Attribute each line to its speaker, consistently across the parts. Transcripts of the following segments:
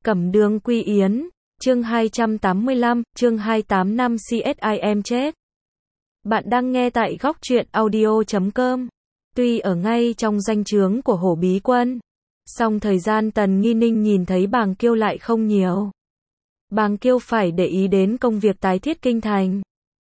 Speaker 1: Cẩm Đường Quy Yến, chương 285, chương 28 năm CSIM chết. Bạn đang nghe tại góc truyện audio.com. Tuy ở ngay trong danh chướng của Hổ Bí Quân, song thời gian Tần Nghi Ninh nhìn thấy Bàng Kiêu lại không nhiều. Bàng Kiêu phải để ý đến công việc tái thiết kinh thành,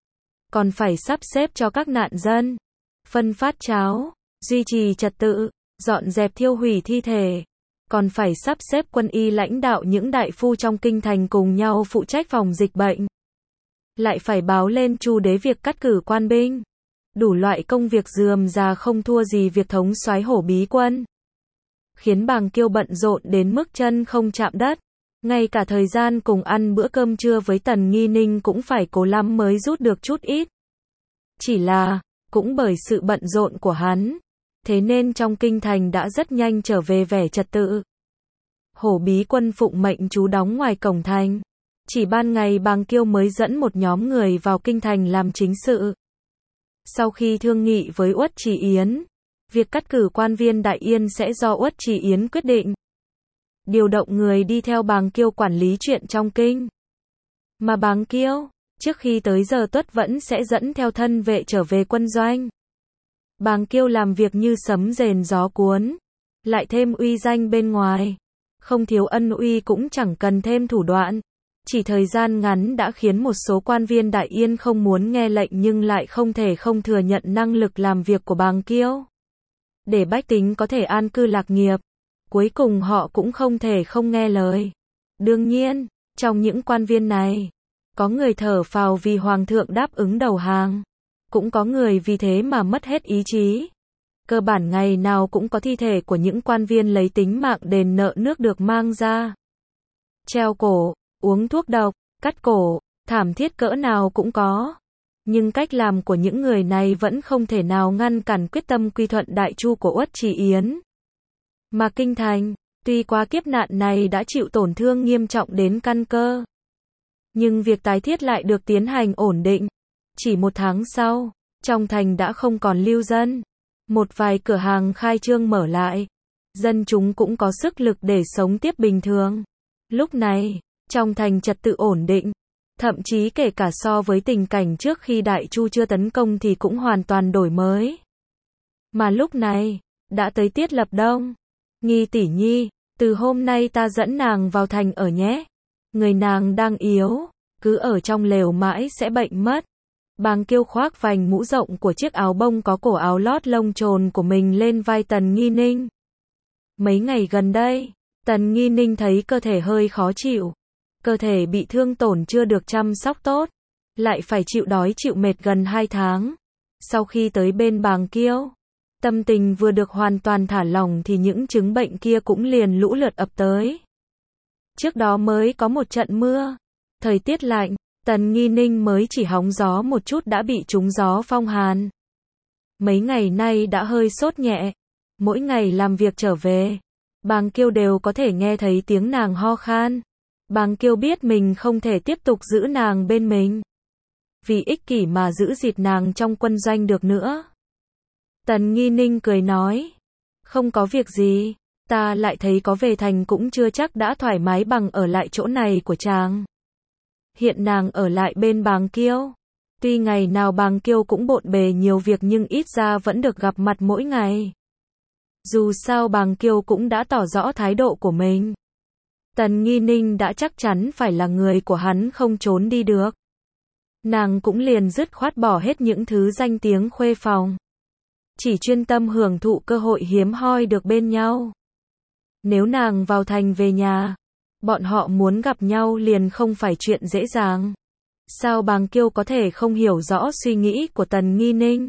Speaker 1: còn phải sắp xếp cho các nạn dân, phân phát cháo, duy trì trật tự, dọn dẹp thiêu hủy thi thể, còn phải sắp xếp quân y lãnh đạo những đại phu trong kinh thành cùng nhau phụ trách phòng dịch bệnh. Lại phải báo lên Chu đế việc cắt cử quan binh. Đủ loại công việc rườm rà không thua gì việc thống soái Hổ Bí Quân, khiến Bàng Kiêu bận rộn đến mức chân không chạm đất. Ngay cả thời gian cùng ăn bữa cơm trưa với Tần Nghi Ninh cũng phải cố lắm mới rút được chút ít. Chỉ là, cũng bởi sự bận rộn của hắn, thế nên trong kinh thành đã rất nhanh trở về vẻ trật tự. Hổ Bí Quân phụng mệnh trú đóng ngoài cổng thành. Chỉ ban ngày Bàng Kiêu mới dẫn một nhóm người vào kinh thành làm chính sự. Sau khi thương nghị với Uất Trì Yến, việc cắt cử quan viên Đại Yên sẽ do Uất Trì Yến quyết định. Điều động người đi theo Bàng Kiêu quản lý chuyện trong kinh. Mà Bàng Kiêu, trước khi tới giờ tuất vẫn sẽ dẫn theo thân vệ trở về quân doanh. Bàng Kiêu làm việc như sấm rền gió cuốn, lại thêm uy danh bên ngoài, không thiếu ân uy cũng chẳng cần thêm thủ đoạn. Chỉ thời gian ngắn đã khiến một số quan viên Đại Yên không muốn nghe lệnh nhưng lại không thể không thừa nhận năng lực làm việc của Bàng Kiêu. Để bách tính có thể an cư lạc nghiệp, cuối cùng họ cũng không thể không nghe lời. Đương nhiên, trong những quan viên này, có người thở phào vì Hoàng thượng đáp ứng đầu hàng, cũng có người vì thế mà mất hết ý chí. Cơ bản ngày nào cũng có thi thể của những quan viên lấy tính mạng đền nợ nước được mang ra. Treo cổ, uống thuốc độc, cắt cổ, thảm thiết cỡ nào cũng có. Nhưng cách làm của những người này vẫn không thể nào ngăn cản quyết tâm quy thuận Đại Chu của Uất Trì Yến. Mà kinh thành, tuy qua kiếp nạn này đã chịu tổn thương nghiêm trọng đến căn cơ, nhưng việc tái thiết lại được tiến hành ổn định. Chỉ một tháng sau, trong thành đã không còn lưu dân. Một vài cửa hàng khai trương mở lại, dân chúng cũng có sức lực để sống tiếp bình thường. Lúc này, trong thành trật tự ổn định, thậm chí kể cả so với tình cảnh trước khi Đại Chu chưa tấn công thì cũng hoàn toàn đổi mới. Mà lúc này, đã tới tiết lập đông. Nghi tỷ nhi, từ hôm nay ta dẫn nàng vào thành ở nhé. Người nàng đang yếu, cứ ở trong lều mãi sẽ bệnh mất. Bàng Kiêu khoác vành mũ rộng của chiếc áo bông có cổ áo lót lông trồn của mình lên vai Tần Nghi Ninh. Mấy ngày gần đây, Tần Nghi Ninh thấy cơ thể hơi khó chịu. Cơ thể bị thương tổn chưa được chăm sóc tốt, lại phải chịu đói chịu mệt gần 2 tháng. Sau khi tới bên Bàng Kiêu, tâm tình vừa được hoàn toàn thả lỏng thì những chứng bệnh kia cũng liền lũ lượt ập tới. Trước đó mới có một trận mưa, thời tiết lạnh, Tần Nghi Ninh mới chỉ hóng gió một chút đã bị trúng gió phong hàn. Mấy ngày nay đã hơi sốt nhẹ, mỗi ngày làm việc trở về, Bàng Kiêu đều có thể nghe thấy tiếng nàng ho khan. Bàng Kiêu biết mình không thể tiếp tục giữ nàng bên mình, vì ích kỷ mà giữ dịt nàng trong quân doanh được nữa. Tần Nghi Ninh cười nói, không có việc gì, ta lại thấy có về thành cũng chưa chắc đã thoải mái bằng ở lại chỗ này của chàng. Hiện nàng ở lại bên Bàng Kiêu, tuy ngày nào Bàng Kiêu cũng bộn bề nhiều việc nhưng ít ra vẫn được gặp mặt mỗi ngày. Dù sao Bàng Kiêu cũng đã tỏ rõ thái độ của mình. Tần Nghi Ninh đã chắc chắn phải là người của hắn không trốn đi được. Nàng cũng liền dứt khoát bỏ hết những thứ danh tiếng khuê phòng, chỉ chuyên tâm hưởng thụ cơ hội hiếm hoi được bên nhau. Nếu nàng vào thành về nhà, bọn họ muốn gặp nhau liền không phải chuyện dễ dàng. Sao Bàng Kiêu có thể không hiểu rõ suy nghĩ của Tần Nghi Ninh?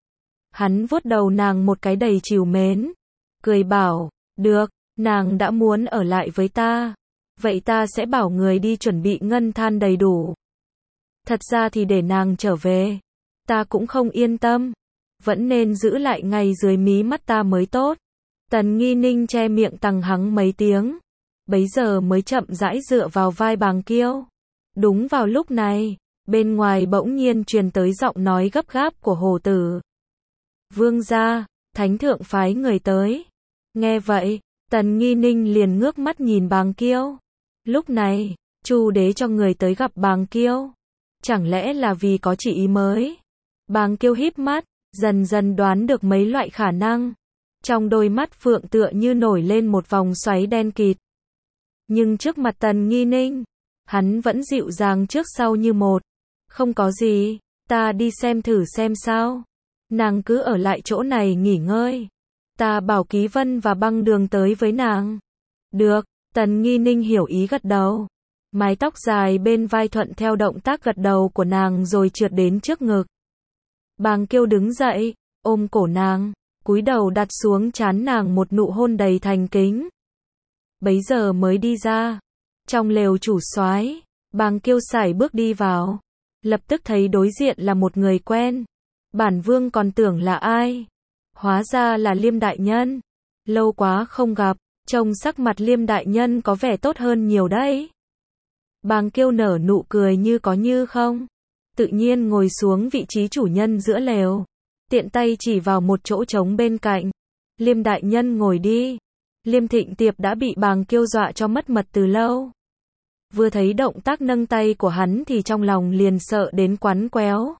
Speaker 1: Hắn vuốt đầu nàng một cái đầy trìu mến, cười bảo, được, nàng đã muốn ở lại với ta, vậy ta sẽ bảo người đi chuẩn bị ngân than đầy đủ. Thật ra thì để nàng trở về, ta cũng không yên tâm, vẫn nên giữ lại ngay dưới mí mắt ta mới tốt. Tần Nghi Ninh che miệng tằng hắng mấy tiếng, bấy giờ mới chậm rãi dựa vào vai Bàng Kiêu. Đúng vào lúc này, bên ngoài bỗng nhiên truyền tới giọng nói gấp gáp của Hồ Tử. Vương gia, thánh thượng phái người tới. Nghe vậy, Tần Nghi Ninh liền ngước mắt nhìn Bàng Kiêu. Lúc này, Chu đế cho người tới gặp Bàng Kiêu. Chẳng lẽ là vì có chỉ ý mới? Bàng Kiêu híp mắt, dần dần đoán được mấy loại khả năng. Trong đôi mắt phượng tựa như nổi lên một vòng xoáy đen kịt. Nhưng trước mặt Tần Nghi Ninh, hắn vẫn dịu dàng trước sau như một. Không có gì, ta đi xem thử xem sao. Nàng cứ ở lại chỗ này nghỉ ngơi. Ta bảo Ký Vân và Băng Đường tới với nàng. Được, Tần Nghi Ninh hiểu ý gật đầu. Mái tóc dài bên vai thuận theo động tác gật đầu của nàng rồi trượt đến trước ngực. Bàng Kiêu đứng dậy, ôm cổ nàng, cúi đầu đặt xuống trán nàng một nụ hôn đầy thành kính. Bấy giờ mới đi ra. Trong lều chủ soái, Bàng Kiêu sải bước đi vào. Lập tức thấy đối diện là một người quen. Bản vương còn tưởng là ai. Hóa ra là Liêm đại nhân. Lâu quá không gặp, trông sắc mặt Liêm đại nhân có vẻ tốt hơn nhiều đấy. Bàng Kiêu nở nụ cười như có như không. Tự nhiên ngồi xuống vị trí chủ nhân giữa lều. Tiện tay chỉ vào một chỗ trống bên cạnh. Liêm đại nhân ngồi đi. Liêm Thịnh Tiệp đã bị Bàng Kiêu dọa cho mất mật từ lâu. Vừa thấy động tác nâng tay của hắn thì trong lòng liền sợ đến quắn quéo.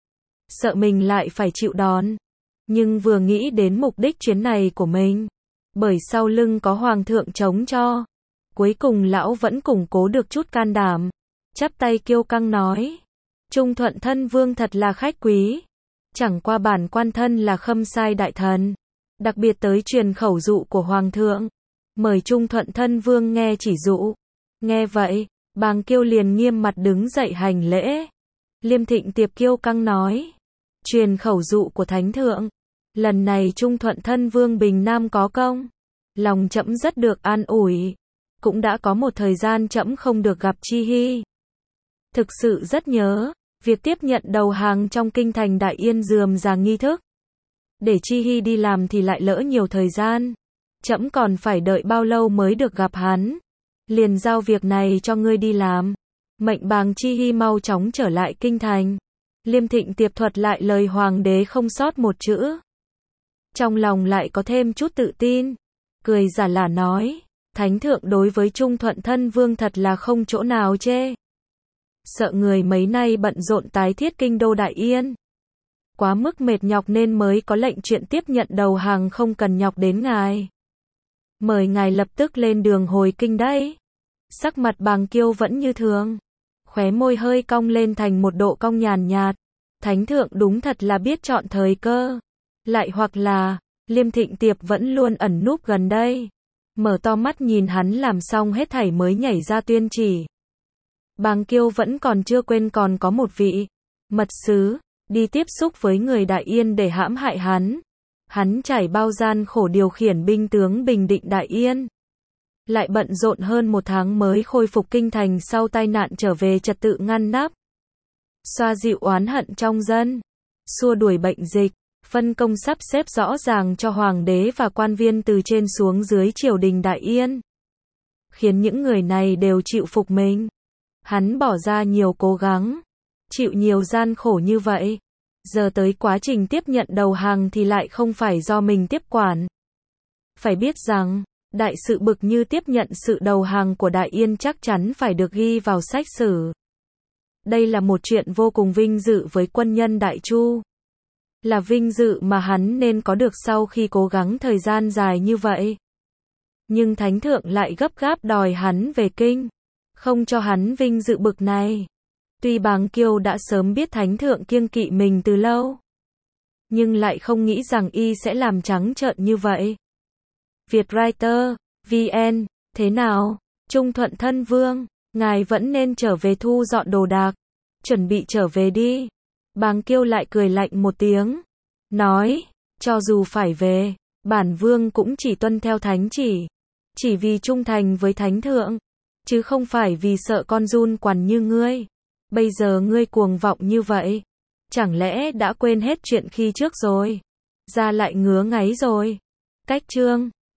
Speaker 1: Sợ mình lại phải chịu đòn. Nhưng vừa nghĩ đến mục đích chuyến này của mình, bởi sau lưng có hoàng thượng chống cho, cuối cùng lão vẫn củng cố được chút can đảm. Chắp tay kiêu căng nói, Trung Thuận thân vương thật là khách quý. Chẳng qua bản quan thân là Khâm Sai đại thần, đặc biệt tới truyền khẩu dụ của hoàng thượng, mời Trung Thuận thân vương nghe chỉ dụ. Nghe vậy, Bàng Kiêu liền nghiêm mặt đứng dậy hành lễ. Liêm Thịnh Tiệp kiêu căng nói, truyền khẩu dụ của thánh thượng, lần này Trung Thuận thân vương bình nam có công, lòng trẫm rất được an ủi. Cũng đã có một thời gian trẫm không được gặp Chi Hy. Thực sự rất nhớ việc tiếp nhận đầu hàng trong kinh thành Đại Yên rườm rà nghi thức. Để Chi Hy đi làm thì lại lỡ nhiều thời gian. Trẫm còn phải đợi bao lâu mới được gặp hắn. Liền giao việc này cho ngươi đi làm. Mệnh Bàng Chi Hy mau chóng trở lại kinh thành. Liêm Thịnh Tiệp thuật lại lời hoàng đế không sót một chữ. Trong lòng lại có thêm chút tự tin. Cười giả lả nói, thánh thượng đối với Trung Thuận thân vương thật là không chỗ nào chê. Sợ người mấy nay bận rộn tái thiết kinh đô Đại Yên. Quá mức mệt nhọc nên mới có lệnh chuyện tiếp nhận đầu hàng không cần nhọc đến ngài. Mời ngài lập tức lên đường hồi kinh đấy. Sắc mặt Bàng Kiêu vẫn như thường. Khóe môi hơi cong lên thành một độ cong nhàn nhạt. Thánh thượng đúng thật là biết chọn thời cơ. Lại hoặc là, Liêm Thịnh Tiệp vẫn luôn ẩn núp gần đây. Mở to mắt nhìn hắn làm xong hết thảy mới nhảy ra tuyên chỉ. Bàng Kiêu vẫn còn chưa quên còn có một vị mật sứ đi tiếp xúc với người Đại Yên để hãm hại hắn. Hắn trải bao gian khổ điều khiển binh tướng bình định Đại Yên. Lại bận rộn hơn một tháng mới khôi phục kinh thành sau tai nạn trở về trật tự ngăn nắp. Xoa dịu oán hận trong dân. Xua đuổi bệnh dịch. Phân công sắp xếp rõ ràng cho hoàng đế và quan viên từ trên xuống dưới triều đình Đại Yên. Khiến những người này đều chịu phục mình. Hắn bỏ ra nhiều cố gắng. Chịu nhiều gian khổ như vậy. Giờ tới quá trình tiếp nhận đầu hàng thì lại không phải do mình tiếp quản. Phải biết rằng, đại sự bực như tiếp nhận sự đầu hàng của Đại Yên chắc chắn phải được ghi vào sách sử. Đây là một chuyện vô cùng vinh dự với quân nhân Đại Chu. Là vinh dự mà hắn nên có được sau khi cố gắng thời gian dài như vậy. Nhưng thánh thượng lại gấp gáp đòi hắn về kinh. Không cho hắn vinh dự bực này. Tuy Bàng Kiêu đã sớm biết thánh thượng kiêng kỵ mình từ lâu. Nhưng lại không nghĩ rằng y sẽ làm trắng trợn như vậy. Vietwriter, VN, thế nào? Trung Thuận thân vương, ngài vẫn nên trở về thu dọn đồ đạc. Chuẩn bị trở về đi. Bàng Kiêu lại cười lạnh một tiếng. Nói, cho dù phải về, bản vương cũng chỉ tuân theo thánh chỉ. Chỉ vì trung thành với thánh thượng. Chứ không phải vì sợ con giun quằn như ngươi. Bây giờ ngươi cuồng vọng như vậy. Chẳng lẽ đã quên hết chuyện khi trước rồi? Da lại ngứa ngáy rồi. Cách chương